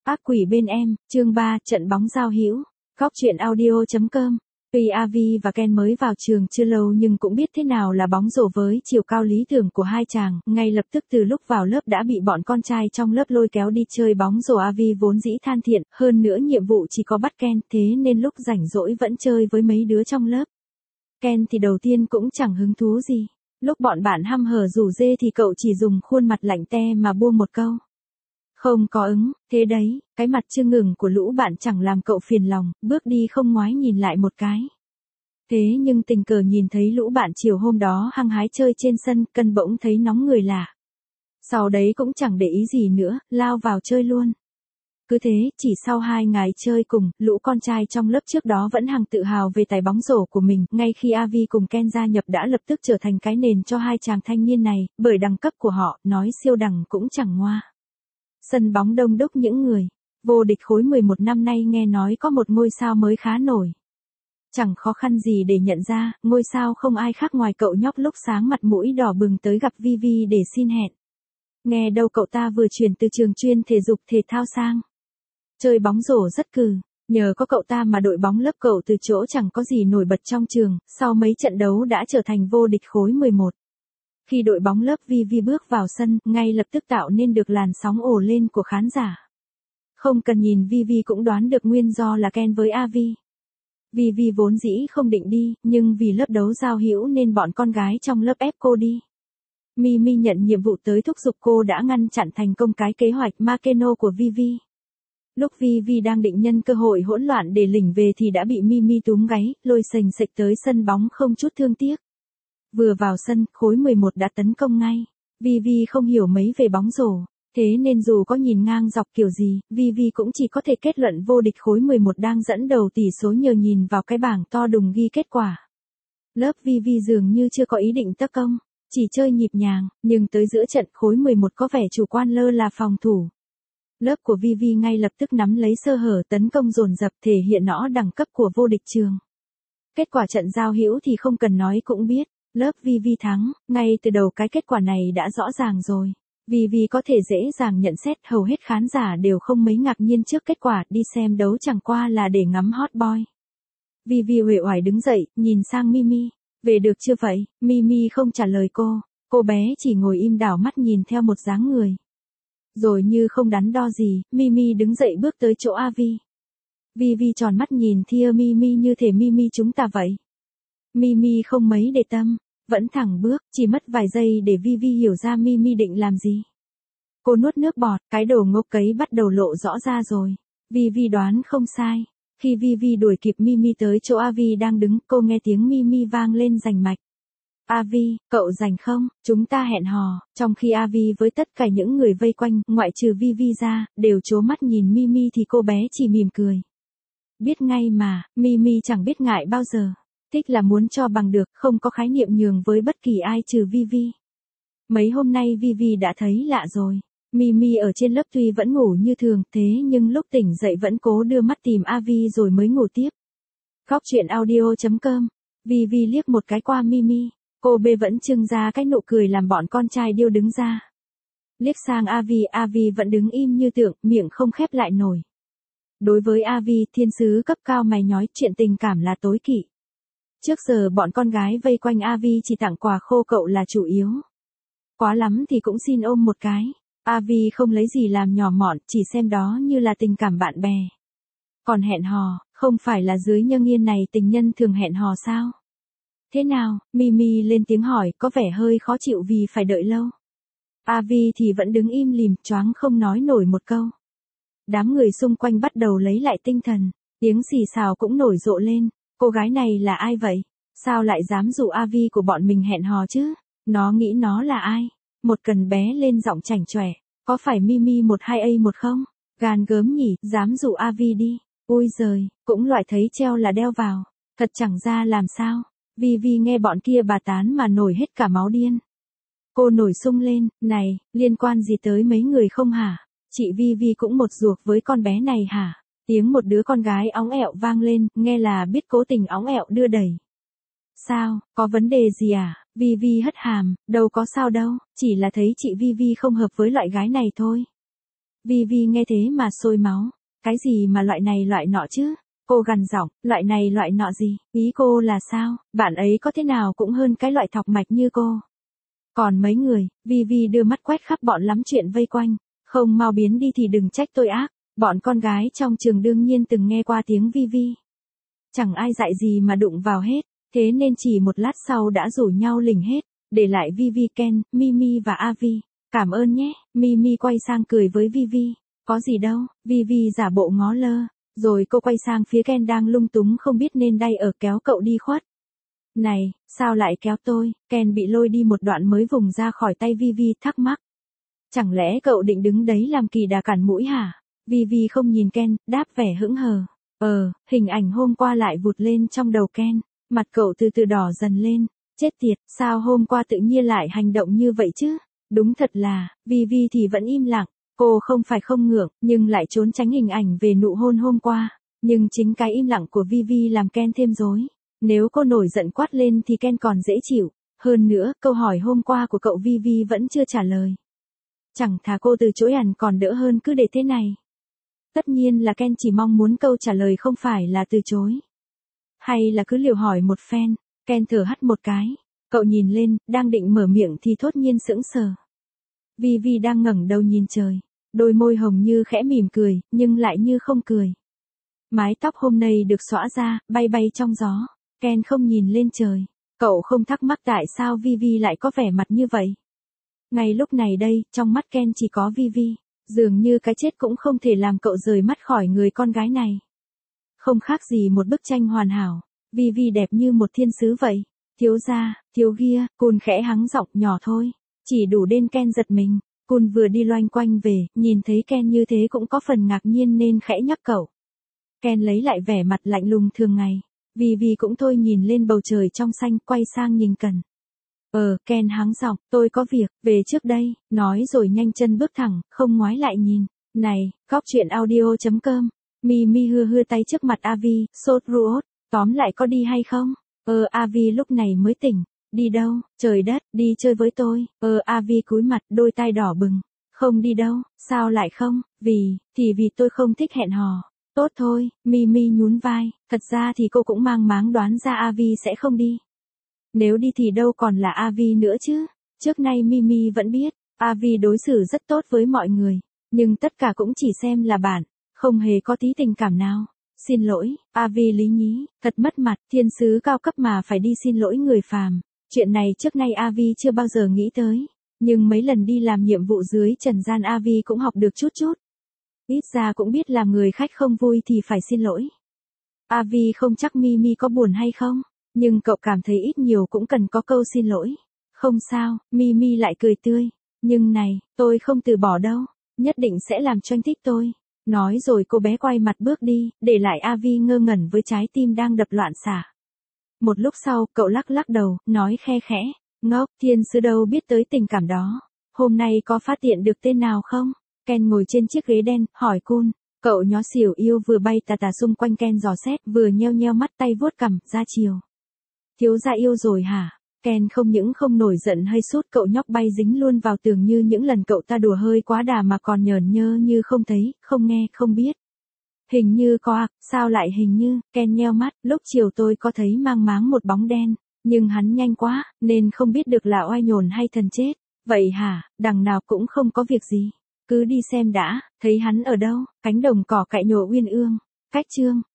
Ác quỷ bên em, chương 3, trận bóng giao hữu. Góc truyện audio.com. Tuy Avi và Ken mới vào trường chưa lâu nhưng cũng biết thế nào là bóng rổ với chiều cao lý tưởng của hai chàng, ngay lập tức từ lúc vào lớp đã bị bọn con trai trong lớp lôi kéo đi chơi bóng rổ. Avi vốn dĩ than thiện, hơn nữa nhiệm vụ chỉ có bắt Ken, thế nên lúc rảnh rỗi vẫn chơi với mấy đứa trong lớp. Ken thì đầu tiên cũng chẳng hứng thú gì, lúc bọn bạn hăm hở rủ rê thì cậu chỉ dùng khuôn mặt lạnh te mà buông một câu. Không có ứng, thế đấy, cái mặt chưa ngừng của lũ bạn chẳng làm cậu phiền lòng, bước đi không ngoái nhìn lại một cái. Thế nhưng tình cờ nhìn thấy lũ bạn chiều hôm đó hăng hái chơi trên sân, Cân bỗng thấy nóng người lạ. Sau đấy cũng chẳng để ý gì nữa, lao vào chơi luôn. Cứ thế, chỉ sau 2 ngày chơi cùng, lũ con trai trong lớp trước đó vẫn hằng tự hào về tài bóng rổ của mình, ngay khi Avi cùng Ken gia nhập đã lập tức trở thành cái nền cho hai chàng thanh niên này, bởi đẳng cấp của họ, nói siêu đẳng cũng chẳng ngoa. Sân bóng đông đúc những người vô địch khối 11 năm nay nghe nói có một ngôi sao mới khá nổi. Chẳng khó khăn gì để nhận ra, ngôi sao không ai khác ngoài cậu nhóc lúc sáng mặt mũi đỏ bừng tới gặp Vivi để xin hẹn. Nghe đâu cậu ta vừa chuyển từ trường chuyên thể dục thể thao sang chơi bóng rổ rất cừ. Nhờ có cậu ta mà đội bóng lớp cậu từ chỗ chẳng có gì nổi bật trong trường, sau mấy trận đấu đã trở thành vô địch khối 11. Khi đội bóng lớp Vivi bước vào sân, ngay lập tức tạo nên được làn sóng ồ lên của khán giả. Không cần nhìn Vivi cũng đoán được nguyên do là Ken với Avi. Vivi vốn dĩ không định đi, nhưng vì lớp đấu giao hữu nên bọn con gái trong lớp ép cô đi. Mimi nhận nhiệm vụ tới thúc giục cô đã ngăn chặn thành công cái kế hoạch Makeno của Vivi. Lúc Vivi đang định nhân cơ hội hỗn loạn để lỉnh về thì đã bị Mimi túm gáy, lôi sềnh sệch tới sân bóng không chút thương tiếc. Vừa vào sân, khối 11 đã tấn công ngay. Vivi không hiểu mấy về bóng rổ, thế nên dù có nhìn ngang dọc kiểu gì, Vivi cũng chỉ có thể kết luận vô địch khối 11 đang dẫn đầu tỷ số nhờ nhìn vào cái bảng to đùng ghi kết quả. Lớp Vivi dường như chưa có ý định tấn công, chỉ chơi nhịp nhàng, nhưng tới giữa trận khối 11 có vẻ chủ quan lơ là phòng thủ. Lớp của Vivi ngay lập tức nắm lấy sơ hở tấn công dồn dập thể hiện rõ đẳng cấp của vô địch trường. Kết quả trận giao hữu thì không cần nói cũng biết. Lớp Vivi thắng, ngay từ đầu cái kết quả này đã rõ ràng rồi. Vivi có thể dễ dàng nhận xét, hầu hết khán giả đều không mấy ngạc nhiên trước kết quả, đi xem đấu chẳng qua là để ngắm hot boy. Vivi uể oải đứng dậy, nhìn sang Mimi. Về được chưa vậy? Mimi không trả lời cô bé chỉ ngồi im đảo mắt nhìn theo một dáng người. Rồi như không đắn đo gì, Mimi đứng dậy bước tới chỗ Avi. Vivi tròn mắt nhìn thia Mimi như thể Mimi chúng ta vậy. Mimi không mấy để tâm, vẫn thẳng bước, chỉ mất vài giây để Vivi hiểu ra Mimi định làm gì. Cô nuốt nước bọt, cái đồ ngốc cấy bắt đầu lộ rõ ra rồi. Vivi đoán không sai. Khi Vivi đuổi kịp Mimi tới chỗ Avi đang đứng, cô nghe tiếng Mimi vang lên rành mạch. Avi, cậu rảnh không? Chúng ta hẹn hò. Trong khi Avi với tất cả những người vây quanh, ngoại trừ Vivi ra, đều trố mắt nhìn Mimi thì cô bé chỉ mỉm cười. Biết ngay mà, Mimi chẳng biết ngại bao giờ. Thích là muốn cho bằng được, không có khái niệm nhường với bất kỳ ai trừ Vivi. Mấy hôm nay Vivi đã thấy lạ rồi. Mimi ở trên lớp tuy vẫn ngủ như thường, thế nhưng lúc tỉnh dậy vẫn cố đưa mắt tìm Avi rồi mới ngủ tiếp. Góc truyện audio.com. Vivi liếc một cái qua Mimi. Cô bé vẫn trưng ra cái nụ cười làm bọn con trai điêu đứng ra. Liếc sang Avi vẫn đứng im như tượng, miệng không khép lại nổi. Đối với Avi, thiên sứ cấp cao mày nhói, chuyện tình cảm là tối kỵ. Trước giờ bọn con gái vây quanh Avi chỉ tặng quà khô cậu là chủ yếu. Quá lắm thì cũng xin ôm một cái. Avi không lấy gì làm nhỏ mọn, chỉ xem đó như là tình cảm bạn bè. Còn hẹn hò, không phải là dưới nhân yên này tình nhân thường hẹn hò sao? Thế nào? Mimi lên tiếng hỏi, có vẻ hơi khó chịu vì phải đợi lâu. Avi thì vẫn đứng im lìm, choáng không nói nổi một câu. Đám người xung quanh bắt đầu lấy lại tinh thần, tiếng xì xào cũng nổi rộ lên. Cô gái này là ai vậy? Sao lại dám dụ Avi của bọn mình hẹn hò chứ? Nó nghĩ nó là ai? Một cần bé lên giọng chảnh chọe. Có phải Mimi 12A1 không? Gan gớm nhỉ, dám dụ Avi đi. Ui giời, cũng loại thấy treo là đeo vào. Thật chẳng ra làm sao. Vivi nghe bọn kia bà tán mà nổi hết cả máu điên. Cô nổi sung lên, này, liên quan gì tới mấy người không hả? Chị Vivi cũng một ruột với con bé này hả? Tiếng một đứa con gái óng ẹo vang lên, nghe là biết cố tình óng ẹo đưa đẩy. Sao, có vấn đề gì à? Vivi hất hàm, đâu có sao đâu, chỉ là thấy chị Vivi không hợp với loại gái này thôi. Vi Vi nghe thế mà sôi máu. Cái gì mà loại này loại nọ chứ? Cô gằn giọng, loại này loại nọ gì? Ý cô là sao? Bạn ấy có thế nào cũng hơn cái loại thọc mạch như cô. Còn mấy người, Vi Vi đưa mắt quét khắp bọn lắm chuyện vây quanh. Không mau biến đi thì đừng trách tôi ác. Bọn con gái trong trường đương nhiên từng nghe qua tiếng Vi Vi. Chẳng ai dạy gì mà đụng vào hết. Thế nên chỉ một lát sau đã rủ nhau lỉnh hết. Để lại Vi Vi, Ken, Mimi và Avi. Cảm ơn nhé. Mimi quay sang cười với Vi Vi. Có gì đâu. Vi Vi giả bộ ngó lơ. Rồi cô quay sang phía Ken đang lung túng không biết nên đay ở kéo cậu đi khuất. Này, sao lại kéo tôi? Ken bị lôi đi một đoạn mới vùng ra khỏi tay Vi Vi thắc mắc. Chẳng lẽ cậu định đứng đấy làm kỳ đà cản mũi hả? Vi Vi không nhìn Ken, đáp vẻ hững hờ. Hình ảnh hôm qua lại vụt lên trong đầu Ken. Mặt cậu từ từ đỏ dần lên. Chết tiệt, sao hôm qua tự nhiên lại hành động như vậy chứ? Đúng thật là, Vi Vi thì vẫn im lặng. Cô không phải không ngượng, nhưng lại trốn tránh hình ảnh về nụ hôn hôm qua. Nhưng chính cái im lặng của Vi Vi làm Ken thêm rối. Nếu cô nổi giận quát lên thì Ken còn dễ chịu. Hơn nữa, câu hỏi hôm qua của cậu Vi Vi vẫn chưa trả lời. Chẳng thà cô từ chối hẳn còn đỡ hơn cứ để thế này. Tất nhiên là Ken chỉ mong muốn câu trả lời không phải là từ chối. Hay là cứ liều hỏi một phen. Ken thở hắt một cái. Cậu nhìn lên, đang định mở miệng thì thốt nhiên sững sờ. Vi Vi đang ngẩng đầu nhìn trời. Đôi môi hồng như khẽ mỉm cười, nhưng lại như không cười. Mái tóc hôm nay được xõa ra, bay bay trong gió. Ken không nhìn lên trời. Cậu không thắc mắc tại sao Vi Vi lại có vẻ mặt như vậy. Ngay lúc này đây, trong mắt Ken chỉ có Vi Vi. Dường như cái chết cũng không thể làm cậu rời mắt khỏi người con gái này. Không khác gì một bức tranh hoàn hảo. Vi Vi đẹp như một thiên sứ vậy. Thiếu gia, thiếu gia, Cun khẽ hắng giọng nhỏ thôi. Chỉ đủ đến Ken giật mình. Cun vừa đi loanh quanh về, nhìn thấy Ken như thế cũng có phần ngạc nhiên nên khẽ nhắc cậu. Ken lấy lại vẻ mặt lạnh lùng thường ngày. Vi Vi cũng thôi nhìn lên bầu trời trong xanh, quay sang nhìn Cần. Ken hắng giọng, tôi có việc, về trước đây, nói rồi nhanh chân bước thẳng, không ngoái lại nhìn. Này, góc truyện audio.com. Mimi hưa tay trước mặt Avi, sốt ruột, tóm lại có đi hay không? Avi lúc này mới tỉnh. Đi đâu? Trời đất, đi chơi với tôi. Avi cúi mặt, đôi tai đỏ bừng. Không đi đâu, sao lại không? Vì tôi không thích hẹn hò. Tốt thôi, Mimi nhún vai, thật ra thì cô cũng mang máng đoán ra Avi sẽ không đi. Nếu đi thì đâu còn là Avi nữa chứ. Trước nay Mimi vẫn biết, Avi đối xử rất tốt với mọi người. Nhưng tất cả cũng chỉ xem là bạn, không hề có tí tình cảm nào. Xin lỗi, Avi lý nhí, thật mất mặt, thiên sứ cao cấp mà phải đi xin lỗi người phàm. Chuyện này trước nay Avi chưa bao giờ nghĩ tới. Nhưng mấy lần đi làm nhiệm vụ dưới trần gian Avi cũng học được chút chút. Ít ra cũng biết làm người khách không vui thì phải xin lỗi. Avi không chắc Mimi có buồn hay không, nhưng cậu cảm thấy ít nhiều cũng cần có câu xin lỗi. Không sao, Mimi lại cười tươi. Nhưng này, tôi không từ bỏ đâu, nhất định sẽ làm cho anh thích tôi. Nói rồi cô bé quay mặt bước đi, để lại Avi ngơ ngẩn với trái tim đang đập loạn xạ. Một lúc sau, cậu lắc lắc đầu, nói khe khẽ. Ngốc, thiên sứ đâu biết tới tình cảm đó. Hôm nay có phát hiện được tên nào không? Ken ngồi trên chiếc ghế đen, hỏi Cun. Cậu nhó xỉu yêu vừa bay tà tà xung quanh Ken dò xét, vừa nheo nheo mắt tay vuốt cằm, ra chiều. Thiếu gia yêu rồi hả? Ken không những không nổi giận hay sút, cậu nhóc bay dính luôn vào tường như những lần cậu ta đùa hơi quá đà mà còn nhởn nhơ như không thấy, không nghe, không biết. Hình như có ạ, sao lại hình như? Ken nheo mắt, lúc chiều tôi có thấy mang máng một bóng đen, nhưng hắn nhanh quá, nên không biết được là oai nhồn hay thần chết. Vậy hả, đằng nào cũng không có việc gì. Cứ đi xem đã, thấy hắn ở đâu, cánh đồng cỏ cại nhổ uyên ương. Cách chương.